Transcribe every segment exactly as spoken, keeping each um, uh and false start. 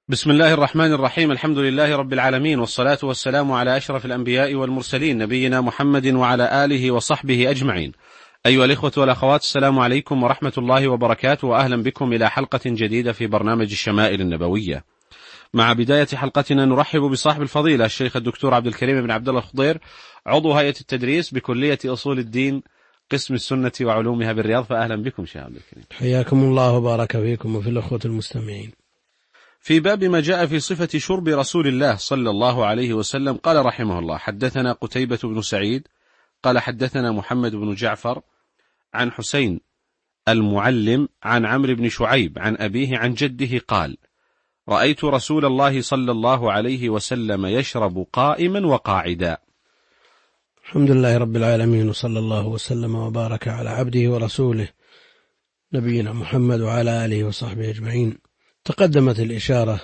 بسم الله الرحمن الرحيم. الحمد لله رب العالمين، والصلاة والسلام على أشرف الأنبياء والمرسلين، نبينا محمد وعلى آله وصحبه أجمعين. أيها الإخوة والأخوات، السلام عليكم ورحمة الله وبركاته، وأهلا بكم إلى حلقة جديدة في برنامج الشمائل النبوية. مع بداية حلقتنا نرحب بصاحب الفضيلة الشيخ الدكتور عبد الكريم بن عبد الله الخضير، عضو هيئة التدريس بكلية أصول الدين قسم السنة وعلومها بالرياض. فأهلا بكم شيخ عبد الكريم. حياكم الله وبارك فيكم وفي الأخوة المستمعين. في باب ما جاء في صفة شرب رسول الله صلى الله عليه وسلم، قال رحمه الله: حدثنا قتيبة بن سعيد قال حدثنا محمد بن جعفر عن حسين المعلم عن عمرو بن شعيب عن أبيه عن جده قال: رأيت رسول الله صلى الله عليه وسلم يشرب قائما وقاعدا. الحمد لله رب العالمين، وصلى الله وسلم وبارك على عبده ورسوله نبينا محمد وعلى آله وصحبه أجمعين. تقدمت الإشارة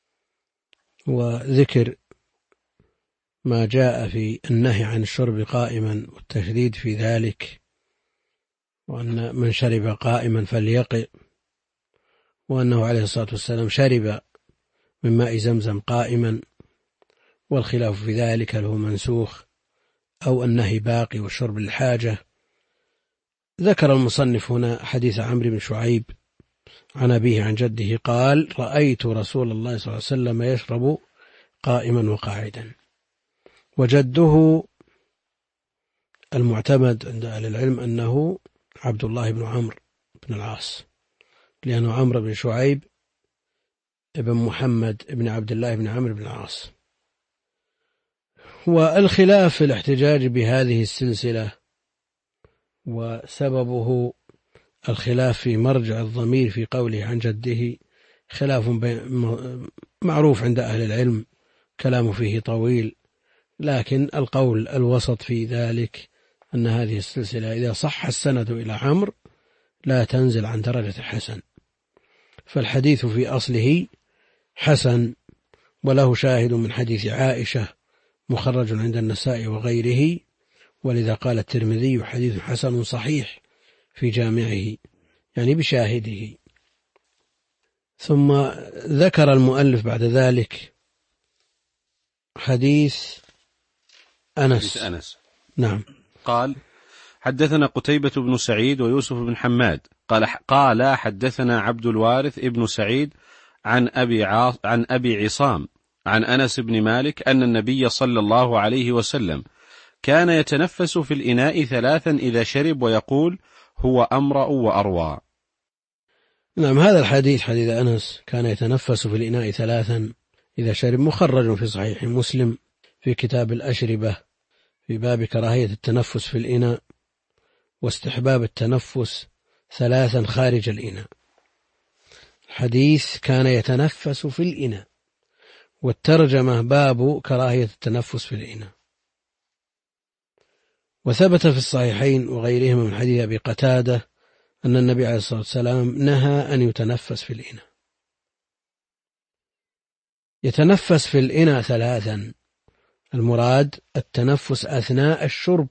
وذكر ما جاء في النهي عن الشرب قائما والتشديد في ذلك، وأن من شرب قائما فليقئ، وأنه عليه الصلاة والسلام شرب من ماء زمزم قائما، والخلاف في ذلك هل هو منسوخ أو النهي باقي والشرب للحاجة. ذكر المصنف هنا حديث عمرو بن شعيب عن أبيه عن جده قال: رأيت رسول الله صلى الله عليه وسلم يشرب قائما وقاعدا. وجده المعتمد عند أهل العلم أنه عبد الله بن عمرو بن العاص، لأنه عمرو بن شعيب ابن محمد ابن عبد الله بن عمرو بن العاص. والخلاف في الاحتجاج بهذه السلسلة وسببه الخلاف في مرجع الضمير في قوله عن جده، خلاف معروف عند أهل العلم، كلام فيه طويل، لكن القول الوسط في ذلك أن هذه السلسلة إذا صح السند إلى عمرو لا تنزل عن درجة حسن، فالحديث في أصله حسن، وله شاهد من حديث عائشة مخرج عند النسائي وغيره، ولذا قال الترمذي: حديث حسن صحيح في جامعه، يعني بشاهده. ثم ذكر المؤلف بعد ذلك حديث أنس. أنس نعم. قال: حدثنا قتيبة بن سعيد ويوسف بن حماد قال قال حدثنا عبد الوارث ابن سعيد عن أبي عاص عن أبي عصام عن أنس بن مالك أن النبي صلى الله عليه وسلم كان يتنفس في الإناء ثلاثا إذا شرب ويقول: هو أمرأ وأروى. نعم، هذا الحديث حديث أنس كان يتنفس في الإناء ثلاثا إذا شرب، مخرج في صحيح مسلم في كتاب الأشربة في باب كراهية التنفس في الإناء واستحباب التنفس ثلاثا خارج الإناء. حديث كان يتنفس في الإناء، والترجمة باب كراهية التنفس في الإناء. وثبت في الصحيحين وغيرهما من حديث أبي قتادة أن النبي عليه الصلاة والسلام نهى أن يتنفس في الإناء. يتنفس في الإناء ثلاثا، المراد التنفس أثناء الشرب.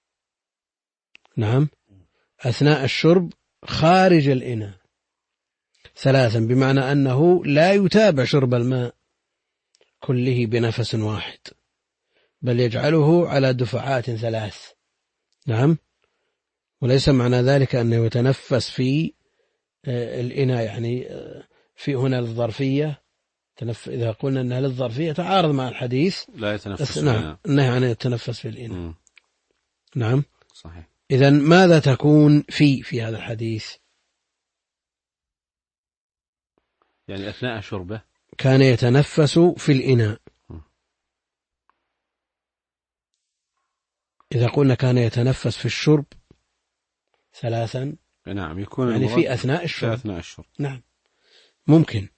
نعم، أثناء الشرب خارج الإناء ثلاثا، بمعنى أنه لا يتابع شرب الماء كله بنفس واحد، بل يجعله على دفعات ثلاث. نعم، وليس معنى ذلك أنه يتنفس في الإناء يعني في هنا للظرفية، إذا قلنا أنها للظرفية تعارض مع الحديث لا يتنفس. نعم، النهي عن يتنفس في الإناء. م. نعم صحيح. إذن ماذا تكون في في هذا الحديث؟ يعني أثناء شربه كان يتنفس في الإناء. م. إذا قلنا كان يتنفس في الشرب ثلاثا، نعم، يكون يعني في أثناء الشرب. في أثناء الشرب. نعم، ممكن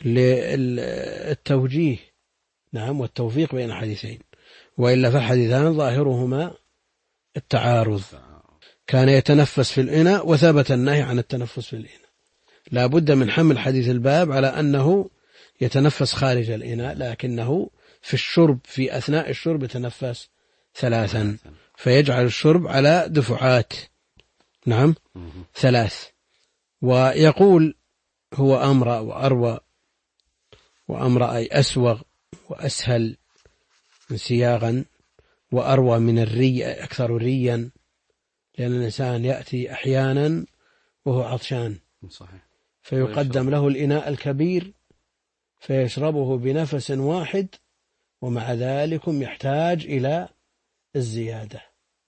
للتوجيه نعم والتوفيق بين الحديثين، وإلا فالحديثان ظاهرهما التعارض. كان يتنفس في الإناء وثبت النهي عن التنفس في الإناء، لا بد من حمل حديث الباب على أنه يتنفس خارج الإناء، لكنه في الشرب في أثناء الشرب يتنفس ثلاثا، فيجعل الشرب على دفعات. نعم، ثلاث. ويقول: هو أمرأ وأروى، وأمر أي أسوغ وأسهل انسياغا، وأروى من الري أكثر ريا، لأن الإنسان يأتي أحيانا وهو عطشان صحيح. فيقدم له الإناء الكبير فيشربه بنفس واحد، ومع ذلك يحتاج إلى الزيادة.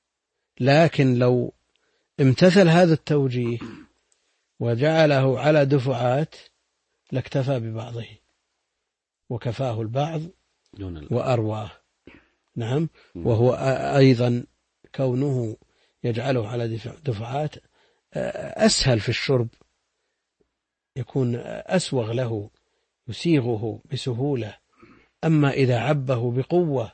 لكن لو امتثل هذا التوجيه وجعله على دفعات لاكتفى ببعضه وكفاه البعض وأرواه. نعم. وهو أيضا كونه يجعله على دفعات أسهل في الشرب، يكون أسوغ له، يسيغه بسهولة. أما إذا عبه بقوة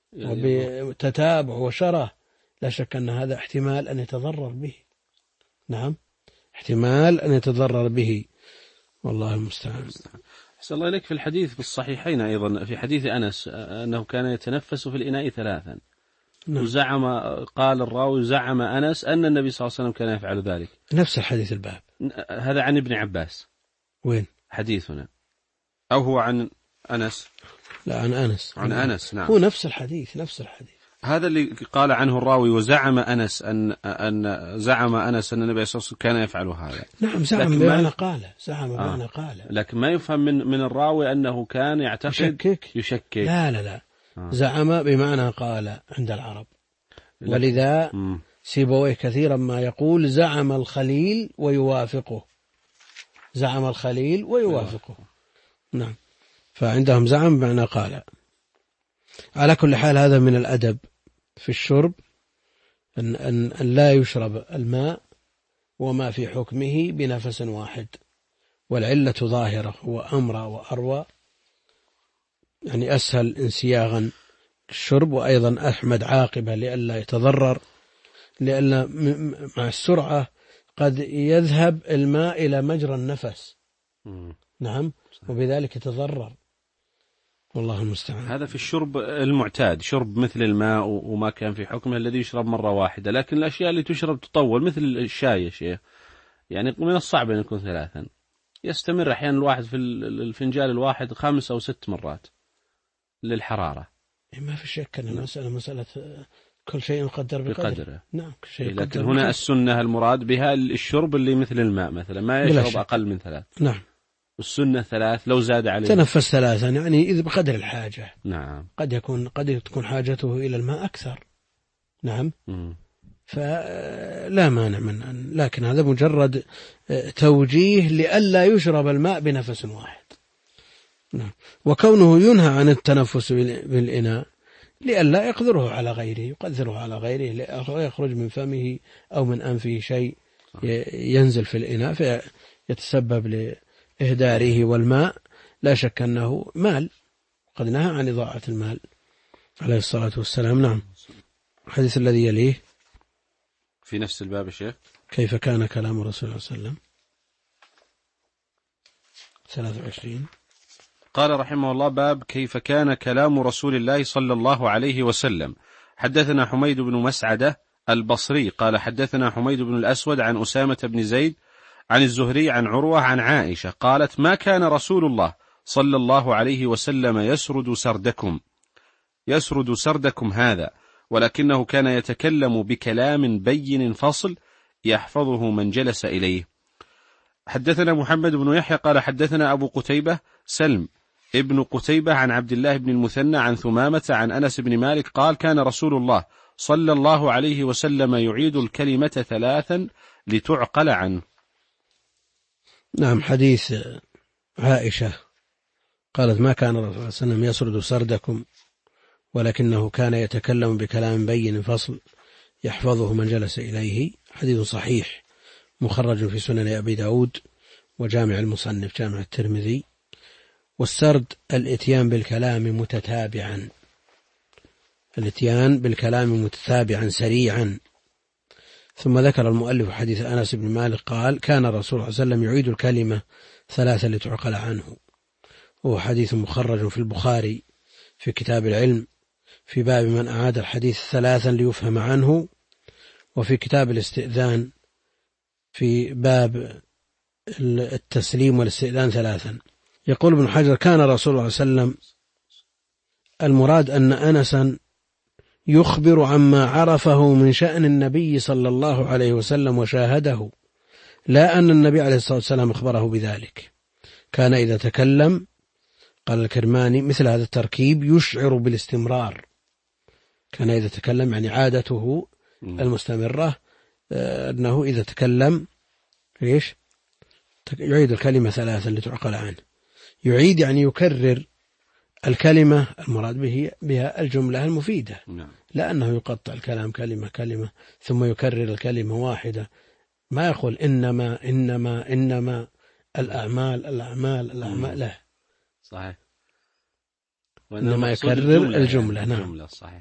وبتتابع وشره لا شك أن هذا احتمال أن يتضرر به. نعم، احتمال أن يتضرر به، والله المستعان. أحسن الله إليك. في الحديث في الصحيحين أيضا في حديث أنس أنه كان يتنفس في الإناء ثلاثا. نعم. وزعم قال الراوي زعم أنس أن النبي صلى الله عليه وسلم كان يفعل ذلك. نفس الحديث الباب هذا عن ابن عباس. وين حديثنا؟ أو هو عن أنس؟ لا، عن أنس. عن أنس. نعم، هو نفس الحديث نفس الحديث هذا اللي قال عنه الراوي وزعم أنس أن أن زعم أنس أن النبي صلى الله عليه وسلم كان يفعل هذا. نعم، زعم بمعنى قال زعم بمعنى آه. قال لكن ما يفهم من من الراوي أنه كان يعتقد يشكك يشكك لا لا لا آه. زعم بمعنى قال عند العرب. ولذا م. سيبويه كثيرا ما يقول زعم الخليل ويوافقه، زعم الخليل ويوافقه. نعم، فعندهم زعم بمعنى قال. على كل حال هذا من الأدب في الشرب أن, أن, أن لا يشرب الماء وما في حكمه بنفس واحد، والعلة ظاهرة، هو أمر وأروى، يعني أسهل انسياغا الشرب، وأيضا أحمد عاقبة لئلا يتضرر، لأن مع السرعة قد يذهب الماء إلى مجرى النفس. نعم، وبذلك يتضرر، والله المستعان. هذا في الشرب المعتاد، شرب مثل الماء وما كان في حكمه الذي يشرب مرة واحدة. لكن الأشياء اللي تشرب تطول مثل الشاي يا شيخ، يعني من الصعب أن يكون ثلاثا، يستمر أحيانا الواحد في الفنجان الواحد خمس أو ست مرات للحرارة. ما في شك أن المسألة مسألة كل شيء يقدر بقدره. بقدره. نعم، كل شيء لكن هنا بقدر. السنة المراد بها الشرب اللي مثل الماء مثلا ما يشرب أقل من ثلاث. نعم، والسنة ثلاث، لو زاد عليه تنفس ثلاثا، يعني إذا بقدر الحاجة. نعم، قد يكون قد تكون حاجته إلى الماء أكثر. نعم، م. فلا مانع من أن، لكن هذا مجرد توجيه لئلا يشرب الماء بنفس واحد. نعم. وكونه ينهى عن التنفس بالإناء لئلا يقدره على غيره، يقدره على غيره، يخرج من فمه أو من أنفه شيء ينزل في الإناء فيتسبب لإهداره، والماء لا شك أنه مال، قد نهى عن إضاعة المال عليه الصلاة والسلام. نعم. الحديث الذي يليه في نفس الباب الشيخ، كيف كان كلام الرسول صلى الله عليه وسلم، ثلاثة وعشرين. قال رحمه الله: باب كيف كان كلام رسول الله صلى الله عليه وسلم. حدثنا حميد بن مسعدة البصري قال حدثنا حميد بن الأسود عن أسامة بن زيد عن الزهري عن عروة عن عائشة قالت: ما كان رسول الله صلى الله عليه وسلم يسرد سردكم يسرد سردكم هذا، ولكنه كان يتكلم بكلام بين فصل يحفظه من جلس إليه. حدثنا محمد بن يحيى قال حدثنا أبو قتيبة سلم ابن قتيبة عن عبد الله بن المثنى عن ثمامة عن أنس بن مالك قال: كان رسول الله صلى الله عليه وسلم يعيد الكلمة ثلاثا لتعقل عنه. نعم. حديث عائشة قالت: ما كان الرسول صلى الله عليه وسلم يسرد سردكم ولكنه كان يتكلم بكلام بين فصل يحفظه من جلس إليه. حديث صحيح مخرج في سنن أبي داود وجامع المصنف جامع الترمذي. والسرد الاتيان بالكلام متتابعا، الاتيان بالكلام متتابعا سريعا. ثم ذكر المؤلف حديث أنس بن مالك قال: كان الرسول صلى الله عليه وسلم يعيد الكلمة ثلاثة لتعقل عنه. وهو حديث مخرج في البخاري في كتاب العلم في باب من أعاد الحديث ثلاثا ليفهم عنه، وفي كتاب الاستئذان في باب التسليم والاستئذان ثلاثا يقول ابن حجر: كان رسول الله صلى الله عليه وسلم المراد أن أنسا يخبر عما عرفه من شأن النبي صلى الله عليه وسلم وشاهده، لا أن النبي عليه الصلاة والسلام أخبره بذلك. كان إذا تكلم، قال الكرماني، مثل هذا التركيب يشعر بالاستمرار. كان إذا تكلم يعني عادته المستمرة أنه إذا تكلم إيش يعيد الكلمة ثلاثا لتعقل عنه. يعيد يعني يكرر الكلمة المراد به بها الجملة المفيدة، لا أنه يقطع الكلام كلمة كلمة ثم يكرر الكلمة واحدة. ما يقول إنما إنما إنما الأعمال الأعمال الأعمال، لا صحيح، إنما يكرر الجملة, الجملة. يعني نعم الجملة صحيح.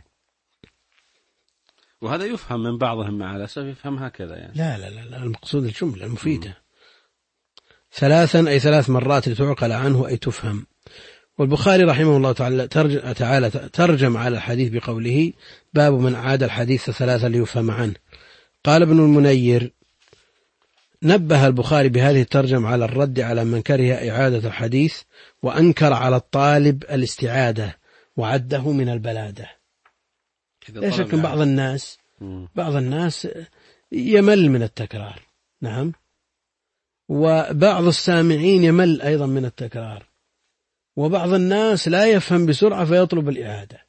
وهذا يفهم من بعضهم مع الأسف يفهم هكذا يعني. لا لا لا, لا المقصود الجملة المفيدة. م. ثلاثا أي ثلاث مرات لتعقل عنه أي تفهم. والبخاري رحمه الله تعالى ترجم, تعالى ترجم على الحديث بقوله: باب من عاد الحديث ثلاثا ليفهم عنه. قال ابن المنير: نبه البخاري بهذه الترجمة على الرد على من كره إعادة الحديث وأنكر على الطالب الاستعادة وعده من البلادة. لا شك بعض الناس بعض الناس يمل من التكرار، نعم، وبعض السامعين يمل أيضا من التكرار، وبعض الناس لا يفهم بسرعة فيطلب الإعادة.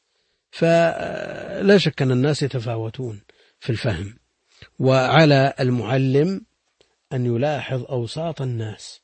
فلا شك أن الناس يتفاوتون في الفهم، وعلى المعلم أن يلاحظ أوساط الناس،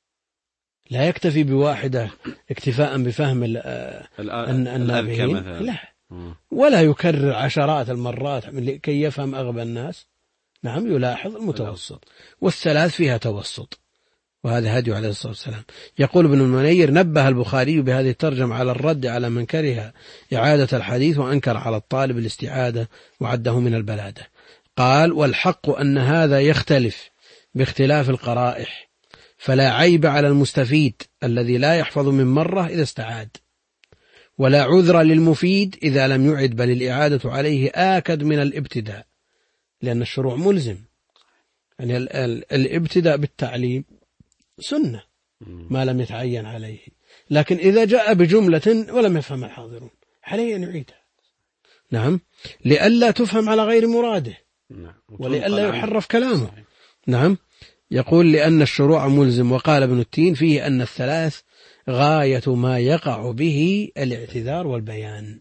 لا يكتفي بواحدة اكتفاء بفهم النابهين، لا، ولا يكرر عشرات المرات كي يفهم أغبى الناس. نعم، يلاحظ المتوسط، والثلاث فيها توسط، وهذا هدي عليه الصلاة والسلام. يقول ابن المنير: نبه البخاري بهذه الترجمة على الرد على من كره إعادة الحديث وأنكر على الطالب الاستعادة وعده من البلادة. قال: والحق أن هذا يختلف باختلاف القرائح، فلا عيب على المستفيد الذي لا يحفظ من مرة إذا استعاد، ولا عذر للمفيد إذا لم يعد، بل الإعادة عليه آكد من الابتداء، لأن الشروع ملزم. يعني الابتداء بالتعليم سنة ما لم يتعين عليه، لكن إذا جاء بجملة ولم يفهم الحاضرون عليه أن يعيدها، نعم، لئلا تفهم على غير مراده ولئلا يحرف كلامه. نعم، يقول: لأن الشروع ملزم. وقال ابن التين: فيه أن الثلاث غاية ما يقع به الاعتذار والبيان.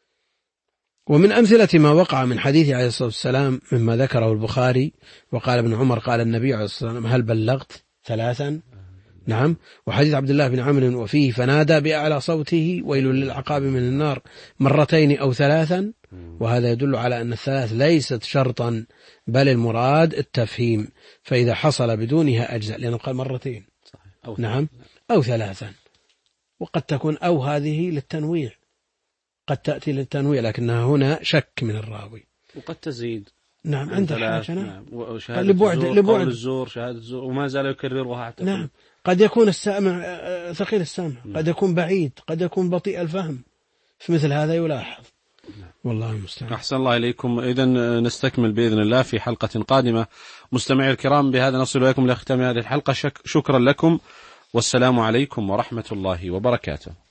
ومن أمثلة ما وقع من حديث عليه الصلاة والسلام مما ذكره البخاري: وقال ابن عمر: قال النبي عليه الصلاة والسلام: هل بلغت ثلاثا؟ نعم. وحديث عبد الله بن عمرو وفيه: فنادى بأعلى صوته: ويل للعقاب من النار، مرتين أو ثلاثا. وهذا يدل على أن الثلاث ليست شرطا، بل المراد التفهيم، فإذا حصل بدونها أجزاء، لأنه قال مرتين أو نعم أو ثلاثا. وقد تكون أو هذه للتنويع، قد تأتي للتنويع، لكنها هنا شك من الراوي، وقد تزيد. نعم، عند حاجة. نعم. لبعد لبعد الزور، شهادة الزور، وما زال يكررها حتى. نعم، قد يكون السامع ثقيل السمع، قد يكون بعيد، قد يكون بطيء الفهم، في مثل هذا يلاحظ. والله المستعان. أحسن الله إليكم. إذن نستكمل بإذن الله في حلقة قادمة. مستمعي الكرام، بهذا نصل إليكم لختام هذه الحلقة. شك... شكرا لكم، والسلام عليكم ورحمة الله وبركاته.